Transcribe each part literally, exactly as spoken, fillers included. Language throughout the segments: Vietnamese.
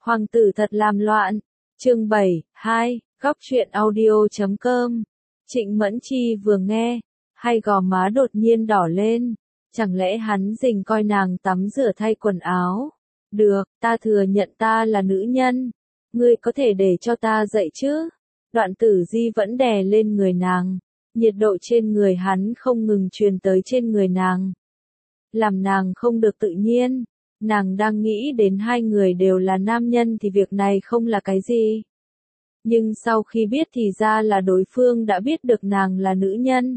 Hoàng tử thật làm loạn. Chương bảy, hai, góc truyện audio chấm com. Trịnh Mẫn Chi vừa nghe, hai gò má đột nhiên đỏ lên. Chẳng lẽ hắn rình coi nàng tắm rửa thay quần áo? Được, ta thừa nhận ta là nữ nhân. Ngươi có thể để cho ta dậy chứ? Đoạn Tử Di vẫn đè lên người nàng. Nhiệt độ trên người hắn không ngừng truyền tới trên người nàng. Làm nàng không được tự nhiên. Nàng đang nghĩ đến hai người đều là nam nhân thì việc này không là cái gì. Nhưng sau khi biết thì ra là đối phương đã biết được nàng là nữ nhân.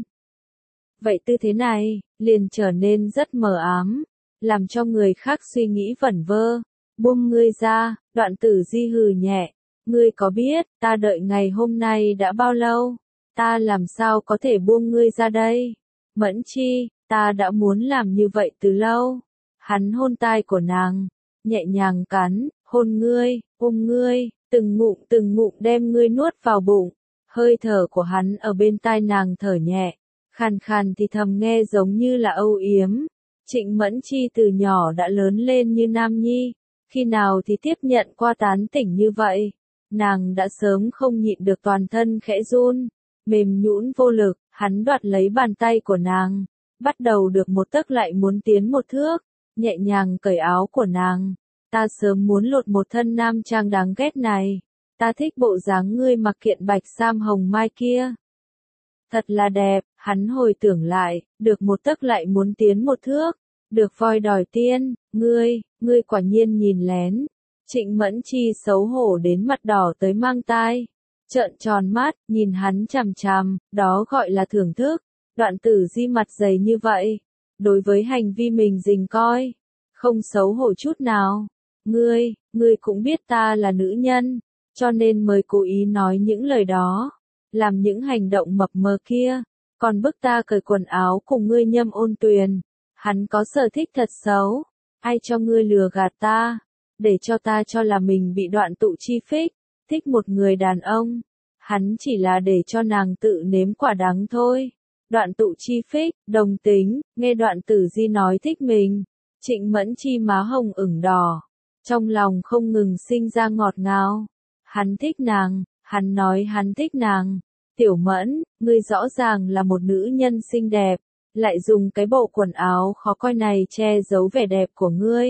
Vậy tư thế này, liền trở nên rất mờ ám, làm cho người khác suy nghĩ vẩn vơ. Buông ngươi ra, Đoạn Tử Di hừ nhẹ. Ngươi có biết, ta đợi ngày hôm nay đã bao lâu? Ta làm sao có thể buông ngươi ra đây? Mẫn Chi, ta đã muốn làm như vậy từ lâu. Hắn hôn tai của nàng, nhẹ nhàng cắn, hôn ngươi, ôm ngươi, từng ngụm từng ngụm đem ngươi nuốt vào bụng. Hơi thở của hắn ở bên tai nàng thở nhẹ, khàn khàn thì thầm nghe giống như là âu yếm. Trịnh Mẫn Chi từ nhỏ đã lớn lên như nam nhi, khi nào thì tiếp nhận qua tán tỉnh như vậy. Nàng đã sớm không nhịn được toàn thân khẽ run, mềm nhũn vô lực. Hắn đoạt lấy bàn tay của nàng, bắt đầu được một tấc lại muốn tiến một thước, nhẹ nhàng cởi áo của nàng. Ta sớm muốn lột một thân nam trang đáng ghét này. Ta thích bộ dáng ngươi mặc kiện bạch sam hồng mai kia. Thật là đẹp. Hắn hồi tưởng lại, được một tấc lại muốn tiến một thước, được voi đòi tiên. Ngươi, ngươi quả nhiên nhìn lén. Trịnh Mẫn Chi xấu hổ đến mặt đỏ tới mang tai, trợn tròn mắt, nhìn hắn chằm chằm, đó gọi là thưởng thức. Đoạn Tử Di mặt dày như vậy, đối với hành vi mình rình coi, không xấu hổ chút nào. Ngươi, ngươi cũng biết ta là nữ nhân, cho nên mới cố ý nói những lời đó, làm những hành động mập mờ kia, còn bức ta cởi quần áo cùng ngươi Nhâm Ôn Tuyền. Hắn có sở thích thật xấu, ai cho ngươi lừa gạt ta, để cho ta cho là mình bị Đoạn Tụ Chi phích, thích một người đàn ông. Hắn chỉ là để cho nàng tự nếm quả đắng thôi. Đoạn Tụ Chi phích, đồng tính. Nghe Đoạn Tử Di nói thích mình, Trịnh Mẫn Chi má hồng ửng đỏ, trong lòng không ngừng sinh ra ngọt ngào. Hắn thích nàng, hắn nói hắn thích nàng. Tiểu Mẫn, ngươi rõ ràng là một nữ nhân xinh đẹp, lại dùng cái bộ quần áo khó coi này che giấu vẻ đẹp của ngươi.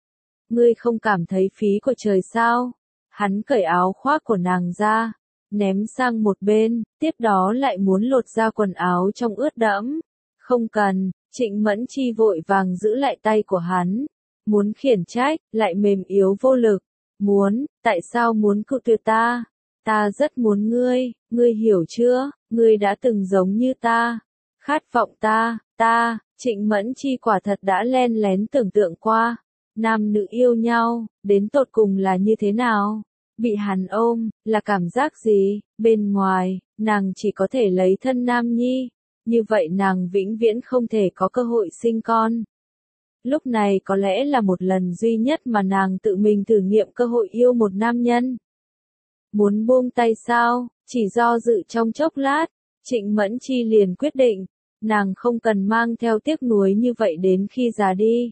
Ngươi không cảm thấy phí của trời sao? Hắn cởi áo khoác của nàng ra, ném sang một bên, tiếp đó lại muốn lột ra quần áo trong ướt đẫm. Không cần. Trịnh Mẫn Chi vội vàng giữ lại tay của hắn, muốn khiển trách, lại mềm yếu vô lực. Muốn, tại sao muốn cự tuyệt ta? Ta rất muốn ngươi, ngươi hiểu chưa? Ngươi đã từng giống như ta, khát vọng ta, ta. Trịnh Mẫn Chi quả thật đã len lén tưởng tượng qua, nam nữ yêu nhau, đến tột cùng là như thế nào? Bị hắn ôm, là cảm giác gì? Bên ngoài, nàng chỉ có thể lấy thân nam nhi, như vậy nàng vĩnh viễn không thể có cơ hội sinh con. Lúc này có lẽ là một lần duy nhất mà nàng tự mình thử nghiệm cơ hội yêu một nam nhân. Muốn buông tay sao? Chỉ do dự trong chốc lát, Trịnh Mẫn Chi liền quyết định, nàng không cần mang theo tiếc nuối như vậy đến khi già đi.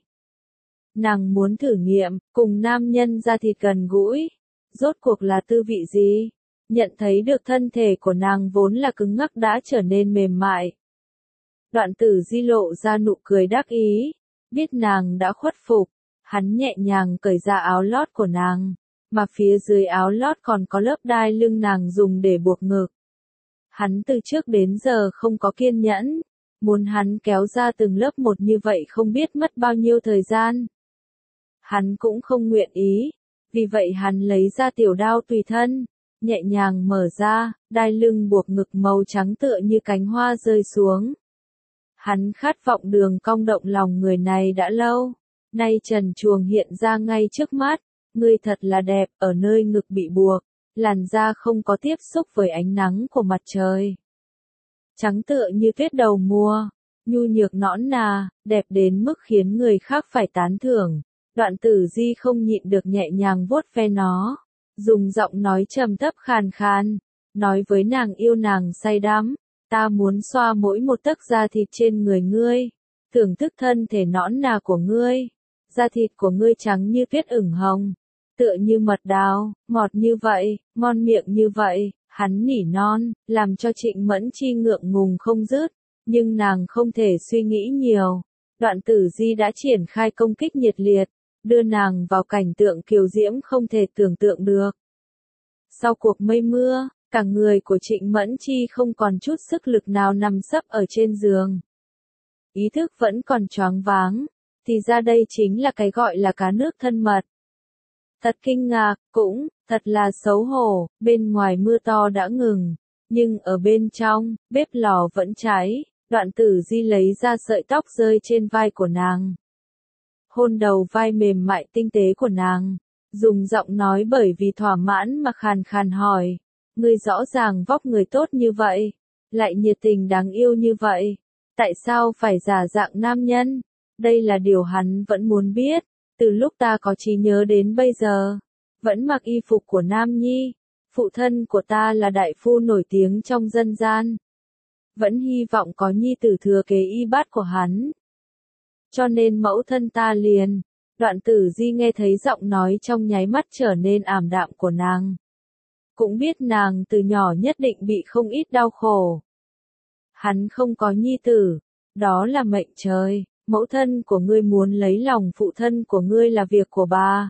Nàng muốn thử nghiệm, cùng nam nhân da thịt gần gũi, rốt cuộc là tư vị gì? Nhận thấy được thân thể của nàng vốn là cứng ngắc đã trở nên mềm mại. Đoạn Tử Di lộ ra nụ cười đắc ý, biết nàng đã khuất phục, hắn nhẹ nhàng cởi ra áo lót của nàng, mà phía dưới áo lót còn có lớp đai lưng nàng dùng để buộc ngực. Hắn từ trước đến giờ không có kiên nhẫn, muốn hắn kéo ra từng lớp một như vậy không biết mất bao nhiêu thời gian. Hắn cũng không nguyện ý, vì vậy hắn lấy ra tiểu đao tùy thân, nhẹ nhàng mở ra, đai lưng buộc ngực màu trắng tựa như cánh hoa rơi xuống. Hắn khát vọng đường cong động lòng người này đã lâu, nay trần truồng hiện ra ngay trước mắt. Ngươi thật là đẹp. Ở nơi ngực bị buộc, làn da không có tiếp xúc với ánh nắng của mặt trời, trắng tựa như tuyết đầu mùa, nhu nhược nõn nà, đẹp đến mức khiến người khác phải tán thưởng. Đoạn Tử Di không nhịn được nhẹ nhàng vuốt ve nó, dùng giọng nói trầm thấp khàn khàn, nói với nàng yêu nàng say đắm. Ta muốn xoa mỗi một tấc da thịt trên người ngươi, thưởng thức thân thể nõn nà của ngươi, da thịt của ngươi trắng như tuyết ửng hồng, tựa như mật đào, ngọt như vậy, ngon miệng như vậy, hắn nỉ non, làm cho Trịnh Mẫn Chi ngượng ngùng không dứt, nhưng nàng không thể suy nghĩ nhiều. Đoạn Tử Di đã triển khai công kích nhiệt liệt, đưa nàng vào cảnh tượng kiều diễm không thể tưởng tượng được. Sau cuộc mây mưa, cả người của Trịnh Mẫn Chi không còn chút sức lực nào nằm sấp ở trên giường. Ý thức vẫn còn choáng váng, thì ra đây chính là cái gọi là cá nước thân mật. Thật kinh ngạc, cũng, thật là xấu hổ, bên ngoài mưa to đã ngừng, nhưng ở bên trong, bếp lò vẫn cháy, Đoạn Tử Di lấy ra sợi tóc rơi trên vai của nàng. Hôn đầu vai mềm mại tinh tế của nàng, dùng giọng nói bởi vì thỏa mãn mà khàn khàn hỏi, ngươi rõ ràng vóc người tốt như vậy, lại nhiệt tình đáng yêu như vậy, tại sao phải giả dạng nam nhân? Đây là điều hắn vẫn muốn biết, từ lúc ta có trí nhớ đến bây giờ, vẫn mặc y phục của nam nhi, phụ thân của ta là đại phu nổi tiếng trong dân gian. Vẫn hy vọng có nhi tử thừa kế y bát của hắn. Cho nên mẫu thân ta liền, Đoạn Tử Di nghe thấy giọng nói trong nháy mắt trở nên ảm đạm của nàng. Cũng biết nàng từ nhỏ nhất định bị không ít đau khổ. Hắn không có nhi tử, đó là mệnh trời, mẫu thân của ngươi muốn lấy lòng phụ thân của ngươi là việc của bà.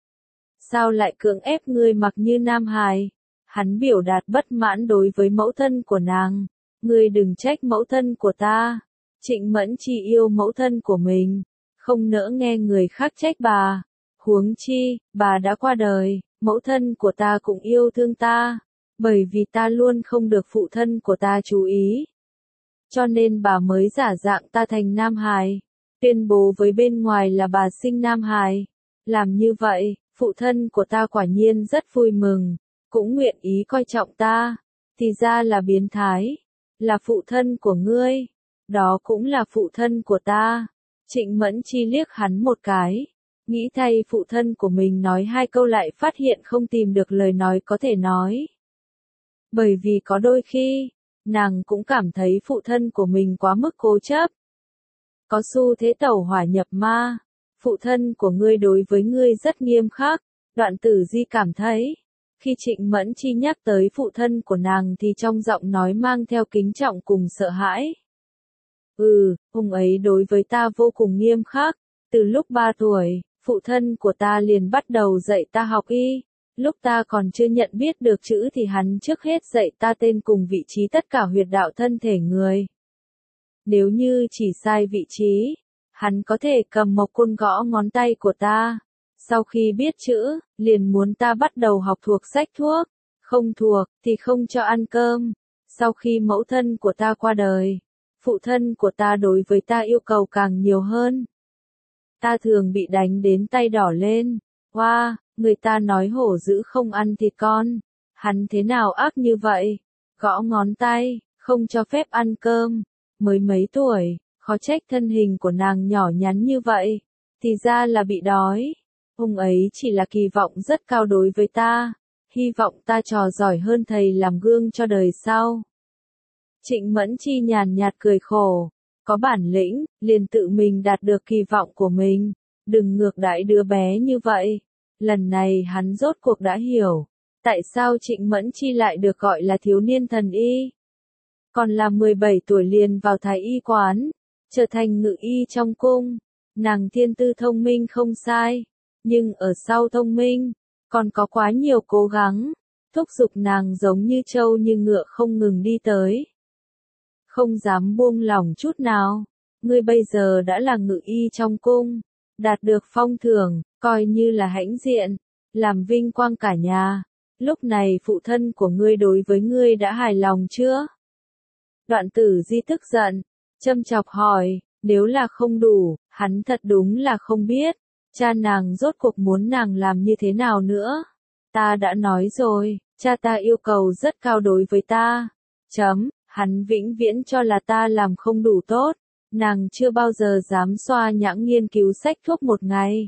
Sao lại cưỡng ép ngươi mặc như nam hài? Hắn biểu đạt bất mãn đối với mẫu thân của nàng. Ngươi đừng trách mẫu thân của ta. Trịnh Mẫn Chi yêu mẫu thân của mình, không nỡ nghe người khác trách bà. Huống chi, bà đã qua đời, mẫu thân của ta cũng yêu thương ta, bởi vì ta luôn không được phụ thân của ta chú ý. Cho nên bà mới giả dạng ta thành nam hài, tuyên bố với bên ngoài là bà sinh nam hài. Làm như vậy, phụ thân của ta quả nhiên rất vui mừng, cũng nguyện ý coi trọng ta. Thì ra là biến thái, là phụ thân của ngươi, đó cũng là phụ thân của ta. Trịnh Mẫn Chi liếc hắn một cái, nghĩ thay phụ thân của mình nói hai câu lại phát hiện không tìm được lời nói có thể nói. Bởi vì có đôi khi, nàng cũng cảm thấy phụ thân của mình quá mức cố chấp. Có xu thế tẩu hỏa nhập ma, phụ thân của ngươi đối với ngươi rất nghiêm khắc, Đoạn Tử Di cảm thấy. Khi Trịnh Mẫn Chi nhắc tới phụ thân của nàng thì trong giọng nói mang theo kính trọng cùng sợ hãi. Ừ, ông ấy đối với ta vô cùng nghiêm khắc, từ lúc ba tuổi, phụ thân của ta liền bắt đầu dạy ta học y, lúc ta còn chưa nhận biết được chữ thì hắn trước hết dạy ta tên cùng vị trí tất cả huyệt đạo thân thể người. Nếu như chỉ sai vị trí, hắn có thể cầm mộc côn gõ ngón tay của ta. Sau khi biết chữ, liền muốn ta bắt đầu học thuộc sách thuốc, không thuộc thì không cho ăn cơm. Sau khi mẫu thân của ta qua đời, phụ thân của ta đối với ta yêu cầu càng nhiều hơn. Ta thường bị đánh đến tay đỏ lên. Wow, người ta nói hổ dữ không ăn thịt con. Hắn thế nào ác như vậy? Gõ ngón tay, không cho phép ăn cơm. Mới mấy tuổi, khó trách thân hình của nàng nhỏ nhắn như vậy. Thì ra là bị đói. Ông ấy chỉ là kỳ vọng rất cao đối với ta, hy vọng ta trò giỏi hơn thầy làm gương cho đời sau. Trịnh Mẫn Chi nhàn nhạt cười khổ, có bản lĩnh, liền tự mình đạt được kỳ vọng của mình, đừng ngược đãi đứa bé như vậy. Lần này hắn rốt cuộc đã hiểu, tại sao Trịnh Mẫn Chi lại được gọi là thiếu niên thần y. Còn là mười bảy tuổi liền vào thái y quán, trở thành ngự y trong cung, nàng thiên tư thông minh không sai. Nhưng ở sau thông minh, còn có quá nhiều cố gắng, thúc giục nàng giống như trâu như ngựa không ngừng đi tới. Không dám buông lỏng chút nào, ngươi bây giờ đã là ngự y trong cung, đạt được phong thưởng, coi như là hãnh diện, làm vinh quang cả nhà. Lúc này phụ thân của ngươi đối với ngươi đã hài lòng chưa? Đoạn Tử Di tức giận, châm chọc hỏi, nếu là không đủ, hắn thật đúng là không biết. Cha nàng rốt cuộc muốn nàng làm như thế nào nữa? Ta đã nói rồi, cha ta yêu cầu rất cao đối với ta. Chấm, hắn vĩnh viễn cho là ta làm không đủ tốt. Nàng chưa bao giờ dám xoa nhãng nghiên cứu sách thuốc một ngày.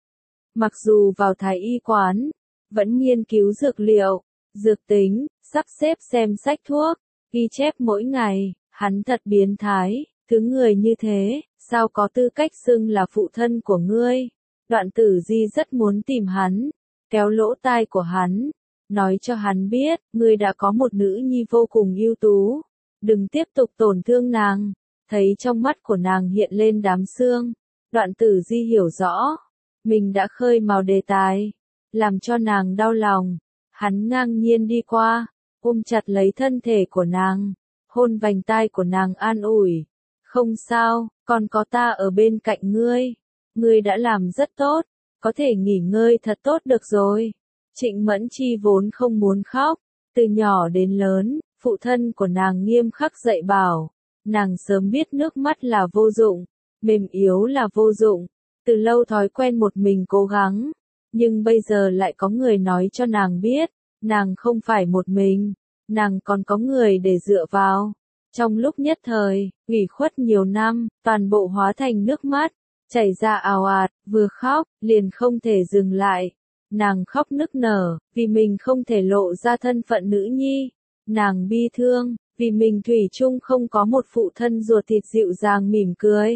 Mặc dù vào thái y quán, vẫn nghiên cứu dược liệu, dược tính, sắp xếp xem sách thuốc, ghi chép mỗi ngày. Hắn thật biến thái, thứ người như thế, sao có tư cách xưng là phụ thân của ngươi? Đoạn Tử Di rất muốn tìm hắn, kéo lỗ tai của hắn, nói cho hắn biết, ngươi đã có một nữ nhi vô cùng ưu tú, đừng tiếp tục tổn thương nàng. Thấy trong mắt của nàng hiện lên đám sương, Đoạn Tử Di hiểu rõ, mình đã khơi mào đề tài, làm cho nàng đau lòng. Hắn ngang nhiên đi qua, ôm chặt lấy thân thể của nàng, hôn vành tai của nàng an ủi. Không sao, còn có ta ở bên cạnh ngươi. Ngươi đã làm rất tốt, có thể nghỉ ngơi thật tốt được rồi. Trịnh Mẫn Chi vốn không muốn khóc, từ nhỏ đến lớn, phụ thân của nàng nghiêm khắc dạy bảo, nàng sớm biết nước mắt là vô dụng, mềm yếu là vô dụng, từ lâu thói quen một mình cố gắng, nhưng bây giờ lại có người nói cho nàng biết, nàng không phải một mình, nàng còn có người để dựa vào. Trong lúc nhất thời, ủy khuất nhiều năm, toàn bộ hóa thành nước mắt, chảy ra ào ạt, vừa khóc, liền không thể dừng lại. Nàng khóc nức nở, vì mình không thể lộ ra thân phận nữ nhi. Nàng bi thương, vì mình thủy chung không có một phụ thân ruột thịt dịu dàng mỉm cười.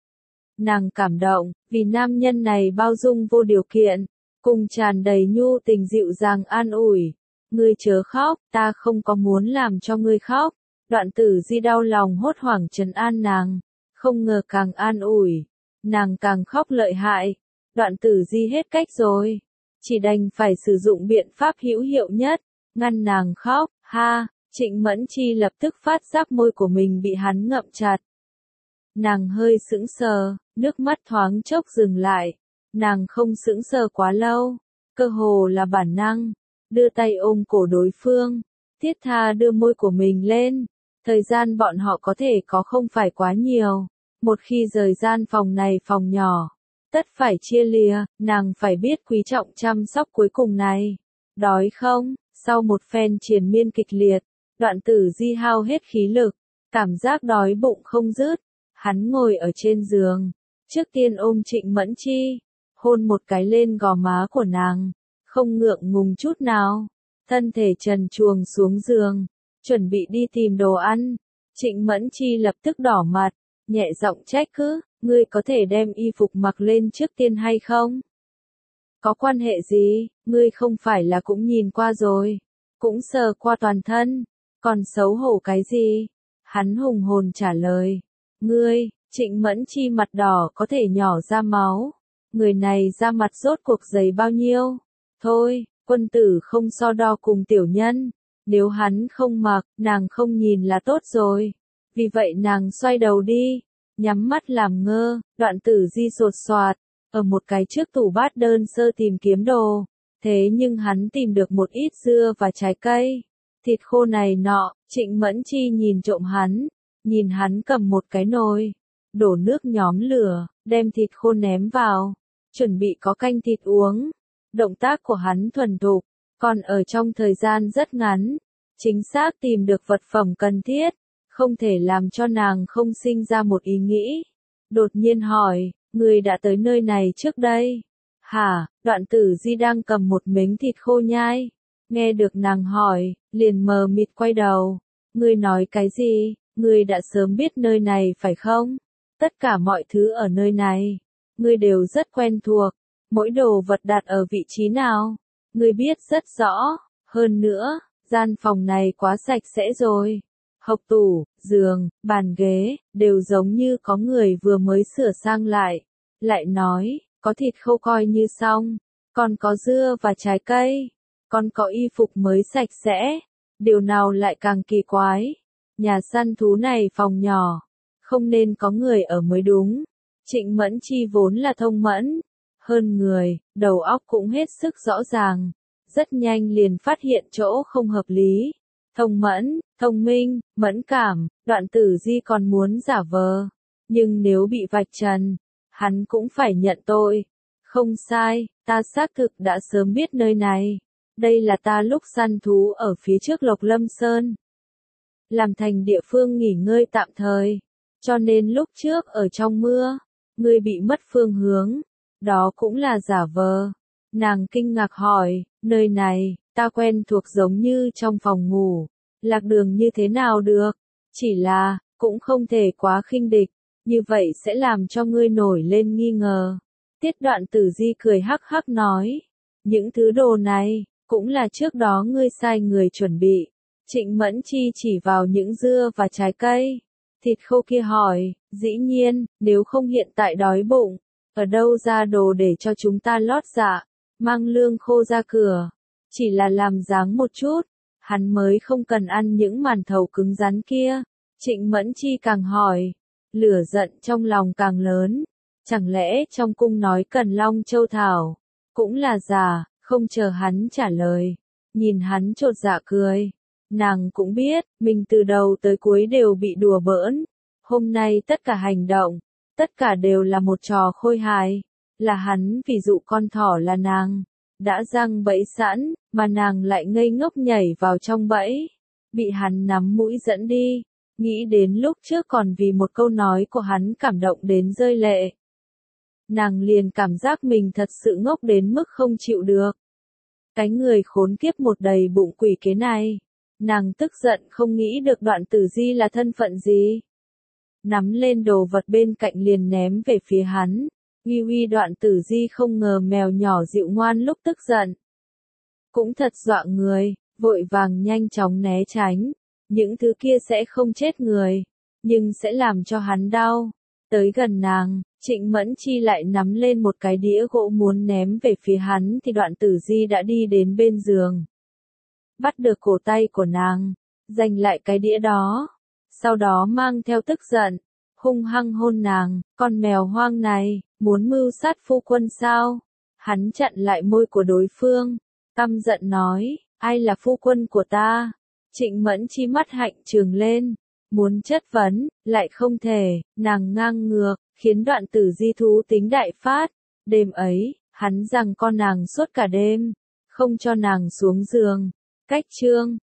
Nàng cảm động, vì nam nhân này bao dung vô điều kiện, cùng tràn đầy nhu tình dịu dàng an ủi. Ngươi chớ khóc, ta không có muốn làm cho ngươi khóc. Đoạn Tử Di đau lòng hốt hoảng trấn an nàng, không ngờ càng an ủi, nàng càng khóc lợi hại. Đoạn Tử Di hết cách rồi, chỉ đành phải sử dụng biện pháp hữu hiệu nhất, ngăn nàng khóc. Ha, Trịnh Mẫn Chi lập tức phát giác môi của mình bị hắn ngậm chặt. Nàng hơi sững sờ, nước mắt thoáng chốc dừng lại. Nàng không sững sờ quá lâu, cơ hồ là bản năng, đưa tay ôm cổ đối phương, thiết tha đưa môi của mình lên. Thời gian bọn họ có thể có không phải quá nhiều, một khi rời gian phòng này phòng nhỏ, tất phải chia lìa, nàng phải biết quý trọng chăm sóc cuối cùng này. Đói không? Sau một phen triền miên kịch liệt, Đoạn Tử Di hao hết khí lực, cảm giác đói bụng không dứt. Hắn ngồi ở trên giường, trước tiên ôm Trịnh Mẫn Chi, hôn một cái lên gò má của nàng, không ngượng ngùng chút nào, thân thể trần truồng xuống giường, chuẩn bị đi tìm đồ ăn. Trịnh Mẫn Chi lập tức đỏ mặt, nhẹ giọng trách cứ, ngươi có thể đem y phục mặc lên trước tiên hay không? Có quan hệ gì, ngươi không phải là cũng nhìn qua rồi, cũng sờ qua toàn thân, còn xấu hổ cái gì? Hắn hùng hồn trả lời, ngươi. Trịnh Mẫn Chi mặt đỏ có thể nhỏ ra máu, người này da mặt rốt cuộc dày bao nhiêu? Thôi, quân tử không so đo cùng tiểu nhân, nếu hắn không mặc, nàng không nhìn là tốt rồi. Vì vậy nàng xoay đầu đi, nhắm mắt làm ngơ. Đoạn Tử Di sột soạt, ở một cái trước tủ bát đơn sơ tìm kiếm đồ, thế nhưng hắn tìm được một ít dưa và trái cây, thịt khô này nọ. Trịnh Mẫn Chi nhìn trộm hắn, nhìn hắn cầm một cái nồi, đổ nước nhóm lửa, đem thịt khô ném vào, chuẩn bị có canh thịt uống. Động tác của hắn thuần thục, còn ở trong thời gian rất ngắn, chính xác tìm được vật phẩm cần thiết, không thể làm cho nàng không sinh ra một ý nghĩ. Đột nhiên hỏi, người đã tới nơi này trước đây? Hả? Đoạn Tử Di đang cầm một miếng thịt khô nhai, nghe được nàng hỏi, liền mờ mịt quay đầu. Ngươi nói cái gì? Ngươi đã sớm biết nơi này phải không? Tất cả mọi thứ ở nơi này, ngươi đều rất quen thuộc, mỗi đồ vật đặt ở vị trí nào, ngươi biết rất rõ. Hơn nữa, gian phòng này quá sạch sẽ rồi. Hộc tủ, giường, bàn ghế, đều giống như có người vừa mới sửa sang lại. Lại nói, có thịt khô coi như xong, còn có dưa và trái cây, còn có y phục mới sạch sẽ. Điều nào lại càng kỳ quái. Nhà săn thú này phòng nhỏ, không nên có người ở mới đúng. Trịnh Mẫn Chi vốn là thông mẫn, hơn người, đầu óc cũng hết sức rõ ràng, rất nhanh liền phát hiện chỗ không hợp lý. Thông mẫn, thông minh, mẫn cảm, Đoạn Tử Di còn muốn giả vờ, nhưng nếu bị vạch trần, hắn cũng phải nhận tội. Không sai, ta xác thực đã sớm biết nơi này. Đây là ta lúc săn thú ở phía trước Lộc Lâm Sơn, làm thành địa phương nghỉ ngơi tạm thời, cho nên lúc trước ở trong mưa, ngươi bị mất phương hướng, đó cũng là giả vờ. Nàng kinh ngạc hỏi, nơi này, ta quen thuộc giống như trong phòng ngủ, lạc đường như thế nào được, chỉ là, cũng không thể quá khinh địch, như vậy sẽ làm cho ngươi nổi lên nghi ngờ. Tiết Đoạn Tử Di cười hắc hắc nói, Những thứ đồ này, cũng là trước đó ngươi sai người chuẩn bị. Trịnh Mẫn Chi chỉ vào những dưa và trái cây. Thịt khô kia hỏi, dĩ nhiên, nếu không hiện tại đói bụng, ở đâu ra đồ để cho chúng ta lót dạ, mang lương khô ra cửa. Chỉ là làm dáng một chút, hắn mới không cần ăn những màn thầu cứng rắn kia. Trịnh Mẫn Chi càng hỏi, lửa giận trong lòng càng lớn. Chẳng lẽ trong cung nói cần Long Châu Thảo, cũng là giả, không chờ hắn trả lời. Nhìn hắn chột dạ cười. Nàng cũng biết, mình từ đầu tới cuối đều bị đùa bỡn. Hôm nay tất cả hành động, tất cả đều là một trò khôi hài. Là hắn vì dụ con thỏ là nàng, đã răng bẫy sẵn, mà nàng lại ngây ngốc nhảy vào trong bẫy. Bị hắn nắm mũi dẫn đi, nghĩ đến lúc trước còn vì một câu nói của hắn cảm động đến rơi lệ. Nàng liền cảm giác mình thật sự ngốc đến mức không chịu được. Cái người khốn kiếp một đầy bụng quỷ kế này. Nàng tức giận không nghĩ được Đoạn Tử Di là thân phận gì. Nắm lên đồ vật bên cạnh liền ném về phía hắn. Uy uy Đoạn Tử Di không ngờ mèo nhỏ dịu ngoan lúc tức giận. Cũng thật dọa người, vội vàng nhanh chóng né tránh. Những thứ kia sẽ không chết người, nhưng sẽ làm cho hắn đau. Tới gần nàng, Trịnh Mẫn Chi lại nắm lên một cái đĩa gỗ muốn ném về phía hắn thì Đoạn Tử Di đã đi đến bên giường. Bắt được cổ tay của nàng, giành lại cái đĩa đó. Sau đó mang theo tức giận, hung hăng hôn nàng, con mèo hoang này, muốn mưu sát phu quân sao? Hắn chặn lại môi của đối phương, căm giận nói, ai là phu quân của ta? Trịnh Mẫn Chi mắt hạnh trừng lên, muốn chất vấn, lại không thể, nàng ngang ngược, khiến Đoạn Tử Di thú tính đại phát. Đêm ấy, hắn giằng con nàng suốt cả đêm, không cho nàng xuống giường. Cách chương